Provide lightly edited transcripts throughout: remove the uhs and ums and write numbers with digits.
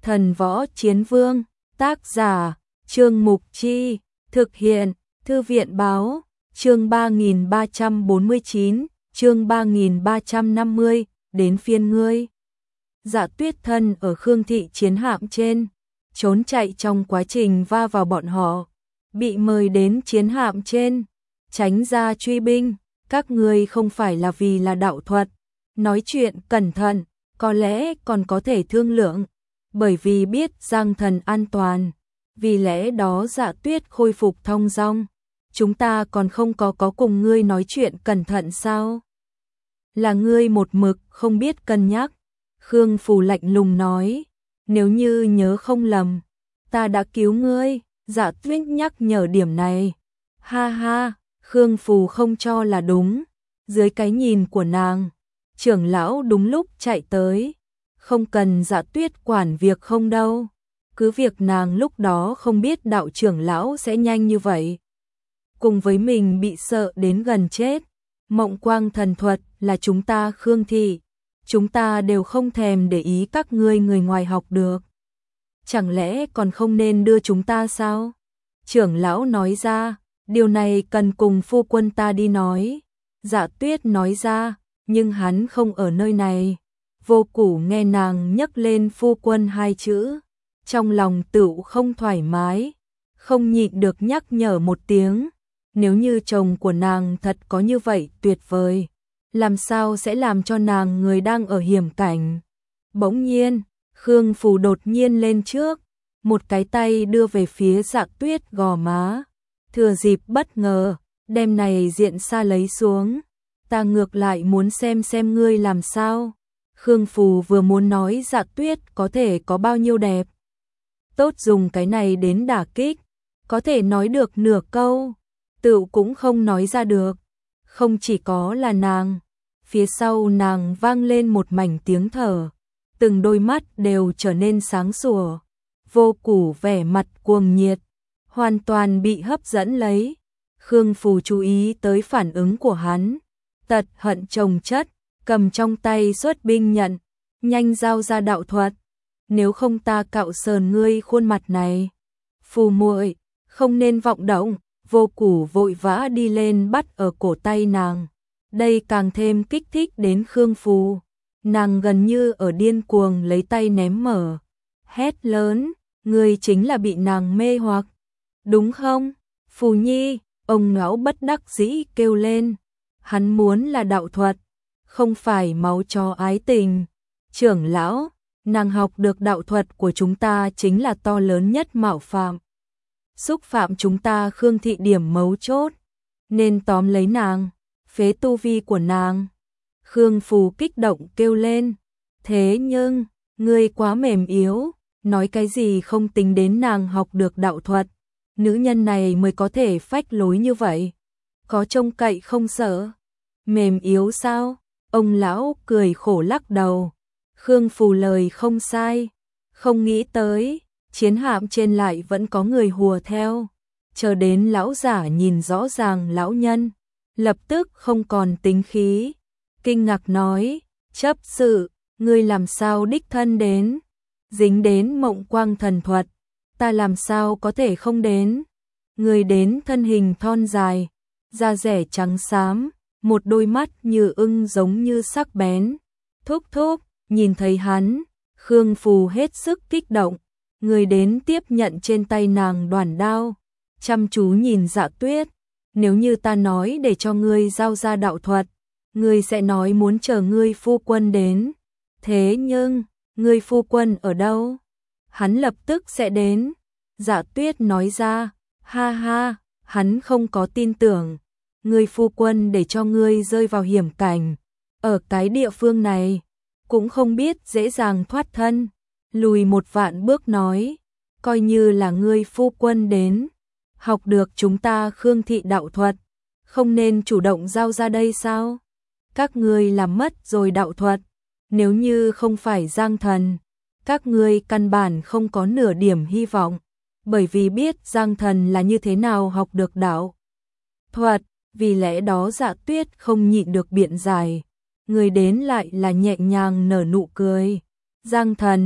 Thần Võ Chiến Vương, tác giả, Trương Mục Chi, thực hiện, Thư viện Báo, chương 3349, chương 3350, đến phiên ngươi. Dạ Tuyết thân ở Khương thị chiến hạm trên, trốn chạy trong quá trình va vào bọn họ, bị mời đến chiến hạm trên, tránh ra truy binh, các ngươi không phải là vì là đạo thuật, nói chuyện cẩn thận, có lẽ còn có thể thương lượng, bởi vì biết Giang Thần an toàn, vì lẽ đó Dạ Tuyết khôi phục thong dong, chúng ta còn không có cùng ngươi nói chuyện cẩn thận sao? Là ngươi một mực không biết cân nhắc. Khương Phù lạnh lùng nói, nếu như nhớ không lầm, ta đã cứu ngươi. Dạ Tuyết nhắc nhở điểm này. Ha ha, Khương Phù không cho là đúng. Dưới cái nhìn của nàng, trưởng lão đúng lúc chạy tới, không cần Dạ Tuyết quản việc không đâu. Cứ việc nàng lúc đó không biết đạo trưởng lão sẽ nhanh như vậy. Cùng với mình bị sợ đến gần chết, Mộng Quang thần thuật là chúng ta Khương thị, chúng ta đều không thèm để ý các ngươi người ngoài học được. Chẳng lẽ còn không nên đưa chúng ta sao? Trưởng lão nói ra, điều này cần cùng phu quân ta đi nói. Dạ Tuyết nói ra, nhưng hắn không ở nơi này. Vô Củ nghe nàng nhắc lên phu quân hai chữ, trong lòng tựu không thoải mái, không nhịn được nhắc nhở một tiếng. Nếu như chồng của nàng thật có như vậy tuyệt vời, làm sao sẽ làm cho nàng người đang ở hiểm cảnh. Bỗng nhiên, Khương Phù đột nhiên lên trước, một cái tay đưa về phía Dạ Tuyết gò má, thừa dịp bất ngờ, đem này diện xa lấy xuống. Ta ngược lại muốn xem ngươi làm sao. Khương Phù vừa muốn nói Dạ Tuyết có thể có bao nhiêu đẹp, tốt dùng cái này đến đả kích, có thể nói được nửa câu, tựu cũng không nói ra được. Không chỉ có là nàng, phía sau nàng vang lên một mảnh tiếng thở, từng đôi mắt đều trở nên sáng sủa. Vô Củ vẻ mặt cuồng nhiệt, hoàn toàn bị hấp dẫn lấy. Khương Phù chú ý tới phản ứng của hắn, tật hận chồng chất, cầm trong tay xuất binh nhận, nhanh giao ra đạo thuật, nếu không ta cạo sờn ngươi khuôn mặt này. Phù muội, không nên vọng động. Vô Củ vội vã đi lên bắt ở cổ tay nàng, đây càng thêm kích thích đến Khương Phù. Nàng gần như ở điên cuồng lấy tay ném mở, hét lớn, ngươi chính là bị nàng mê hoặc, đúng không? Phù Nhi, ông lão bất đắc dĩ kêu lên, hắn muốn là đạo thuật, không phải máu chó ái tình. Trưởng lão, nàng học được đạo thuật của chúng ta chính là to lớn nhất mạo phạm, xúc phạm chúng ta Khương thị điểm mấu chốt, nên tóm lấy nàng, phế tu vi của nàng. Khương Phù kích động kêu lên, thế nhưng, ngươi quá mềm yếu, nói cái gì không tính đến nàng học được đạo thuật, nữ nhân này mới có thể phách lối như vậy, có trông cậy không sợ. Mềm yếu sao? Ông lão cười khổ lắc đầu. Khương Phù lời không sai, không nghĩ tới chiến hạm trên lại vẫn có người hùa theo. Chờ đến lão giả nhìn rõ ràng lão nhân, lập tức không còn tính khí, kinh ngạc nói, chấp sự, ngươi làm sao đích thân đến, dính đến Mộng Quang thần thuật, ta làm sao có thể không đến. Người đến thân hình thon dài, da dẻ trắng xám, một đôi mắt như ưng giống như sắc bén. Thúc thúc, nhìn thấy hắn, Khương Phù hết sức kích động. Người đến tiếp nhận trên tay nàng đoản đao, chăm chú nhìn Dạ Tuyết, nếu như ta nói để cho ngươi giao ra đạo thuật, ngươi sẽ nói muốn chờ ngươi phu quân đến. Thế nhưng, ngươi phu quân ở đâu? Hắn lập tức sẽ đến. Dạ Tuyết nói ra, ha ha, hắn không có tin tưởng. Ngươi phu quân để cho ngươi rơi vào hiểm cảnh, ở cái địa phương này, cũng không biết dễ dàng thoát thân. Lùi một vạn bước nói, coi như là ngươi phu quân đến, học được chúng ta Khương thị đạo thuật, không nên chủ động giao ra đây sao? Các ngươi làm mất rồi đạo thuật, nếu như không phải Giang Thần, các ngươi căn bản không có nửa điểm hy vọng, bởi vì biết Giang Thần là như thế nào học được đạo thuật, vì lẽ đó Dạ Tuyết không nhịn được biện giải. Người đến lại là nhẹ nhàng nở nụ cười. Giang Thần,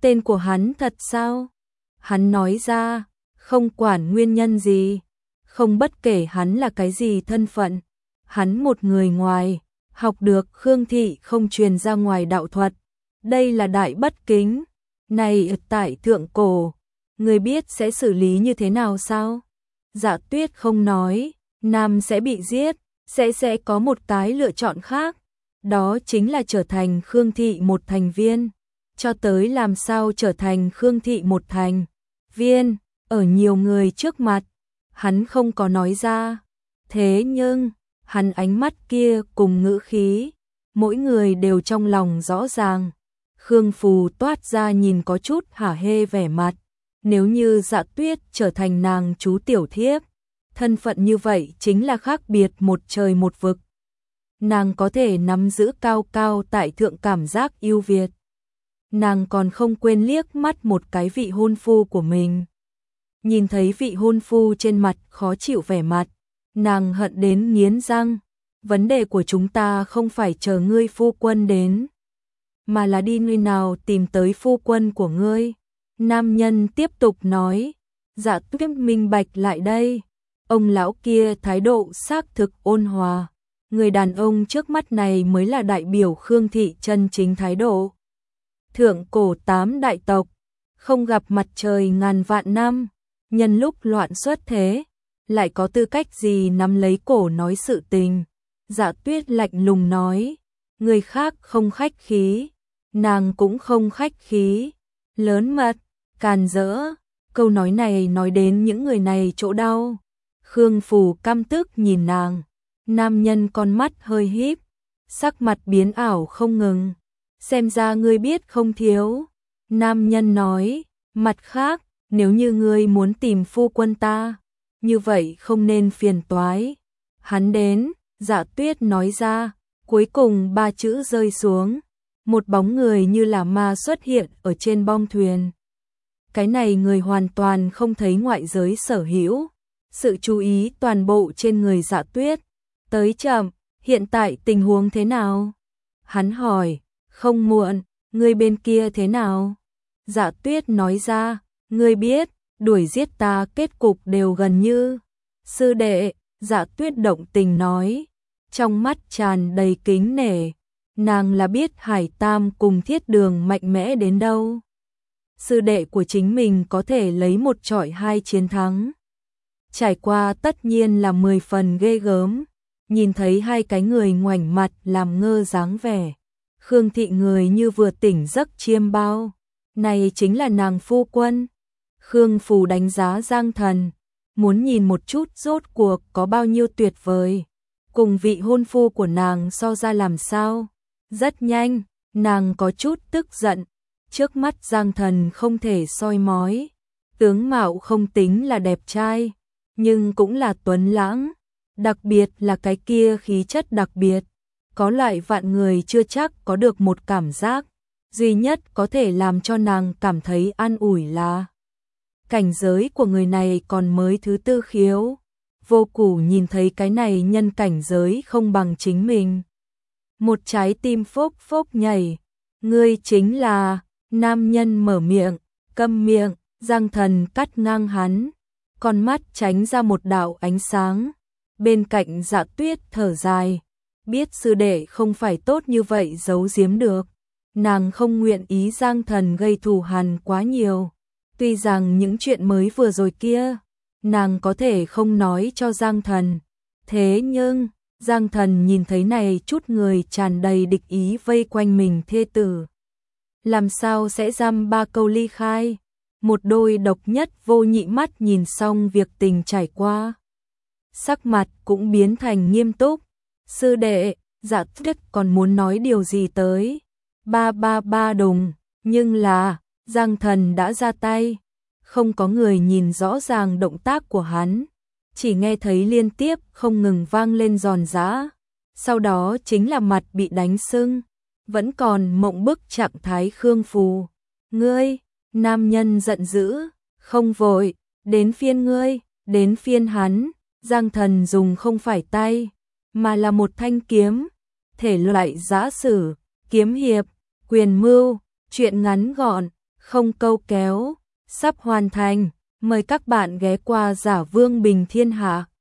Tên của hắn thật sao? Hắn nói ra, không quản nguyên nhân gì, không bất kể hắn là cái gì thân phận. Hắn một người ngoài, học được Khương thị không truyền ra ngoài đạo thuật. Đây là đại bất kính. Này tại thượng cổ, người biết sẽ xử lý như thế nào sao? Dạ Tuyết không nói, nam sẽ bị giết, sẽ có một cái lựa chọn khác. Đó chính là trở thành Khương thị một thành viên. Cho tới làm sao trở thành Khương thị một thành viên, ở nhiều người trước mặt, hắn không có nói ra. Thế nhưng, hắn ánh mắt kia cùng ngữ khí, mỗi người đều trong lòng rõ ràng. Khương Phù toát ra nhìn có chút hả hê vẻ mặt. Nếu như Dạ Tuyết trở thành nàng chú tiểu thiếp, thân phận như vậy chính là khác biệt một trời một vực. Nàng có thể nắm giữ cao cao tại thượng cảm giác yêu Việt. Nàng còn không quên liếc mắt một cái vị hôn phu của mình. Nhìn thấy vị hôn phu trên mặt khó chịu vẻ mặt, nàng hận đến nghiến răng. Vấn đề của chúng ta không phải chờ ngươi phu quân đến, mà là đi nơi nào tìm tới phu quân của ngươi. Nam nhân tiếp tục nói. Dạ Tuyết minh bạch lại đây. Ông lão kia thái độ xác thực ôn hòa. Người đàn ông trước mắt này mới là đại biểu Khương thị chân chính thái độ. Thượng cổ 8 đại tộc, không gặp mặt trời ngàn vạn năm, nhân lúc loạn xuất thế, lại có tư cách gì nắm lấy cổ nói sự tình. Dạ Tuyết lạnh lùng nói, người khác không khách khí, nàng cũng không khách khí, lớn mật, càn rỡ. Câu nói này nói đến những người này chỗ đau. Khương Phù căm tức nhìn nàng, nam nhân con mắt hơi híp, sắc mặt biến ảo không ngừng. Xem ra ngươi biết không thiếu. Nam nhân nói, mặt khác, nếu như ngươi muốn tìm phu quân ta, như vậy không nên phiền toái. Hắn đến, Dạ Tuyết nói ra, cuối cùng 3 chữ rơi xuống. Một bóng người như là ma xuất hiện ở trên bong thuyền. Cái này người hoàn toàn không thấy ngoại giới sở hữu. Sự chú ý toàn bộ trên người Dạ Tuyết. Tới chậm, hiện tại tình huống thế nào? Hắn hỏi. Không muộn, ngươi bên kia thế nào? Dạ Tuyết nói ra, ngươi biết, đuổi giết ta kết cục đều gần như. Sư đệ, Dạ Tuyết động tình nói, trong mắt tràn đầy kính nể, nàng là biết Hải Tam cùng Thiết Đường mạnh mẽ đến đâu. Sư đệ của chính mình có thể lấy 1 chọi 2 chiến thắng. Trải qua tất nhiên là 10 phần ghê gớm, nhìn thấy hai cái người ngoảnh mặt làm ngơ dáng vẻ. Khương thị người như vừa tỉnh giấc chiêm bao, này chính là nàng phu quân. Khương Phù đánh giá Giang Thần, muốn nhìn một chút rốt cuộc có bao nhiêu tuyệt vời, cùng vị hôn phu của nàng so ra làm sao. Rất nhanh, nàng có chút tức giận, trước mắt Giang Thần không thể soi mói, tướng mạo không tính là đẹp trai, nhưng cũng là tuấn lãng, đặc biệt là cái kia khí chất đặc biệt. Có loại vạn người chưa chắc có được một cảm giác, duy nhất có thể làm cho nàng cảm thấy an ủi là cảnh giới của người này còn mới thứ 4 khiếu. Vô Củ nhìn thấy cái này nhân cảnh giới không bằng chính mình. Một trái tim phốc phốc nhảy, ngươi chính là. Nam nhân mở miệng, câm miệng. Giang Thần cắt ngang hắn, con mắt tránh ra một đạo ánh sáng. Bên cạnh Dạ Tuyết thở dài, biết sư đệ không phải tốt như vậy giấu giếm được. Nàng không nguyện ý Giang Thần gây thù hằn quá nhiều. Tuy rằng những chuyện mới vừa rồi kia, nàng có thể không nói cho Giang Thần. Thế nhưng, Giang Thần nhìn thấy này chút người tràn đầy địch ý vây quanh mình thê tử. Làm sao sẽ dăm 3 câu ly khai? Một đôi độc nhất vô nhị mắt nhìn xong việc tình trải qua, sắc mặt cũng biến thành nghiêm túc. Sư đệ, Dạ Tuyết còn muốn nói điều gì tới. Ba đùng, nhưng là, Giang Thần đã ra tay. Không có người nhìn rõ ràng động tác của hắn, chỉ nghe thấy liên tiếp không ngừng vang lên giòn giã. Sau đó chính là mặt bị đánh sưng, vẫn còn mộng bức trạng thái Khương Phù. Ngươi, nam nhân giận dữ, không vội, đến phiên ngươi, đến phiên hắn. Giang Thần dùng không phải tay, mà là một thanh kiếm, thể loại giã sử, kiếm hiệp, quyền mưu, chuyện ngắn gọn, không câu kéo, sắp hoàn thành. Mời các bạn ghé qua Giả Vương Bình Thiên Hạ.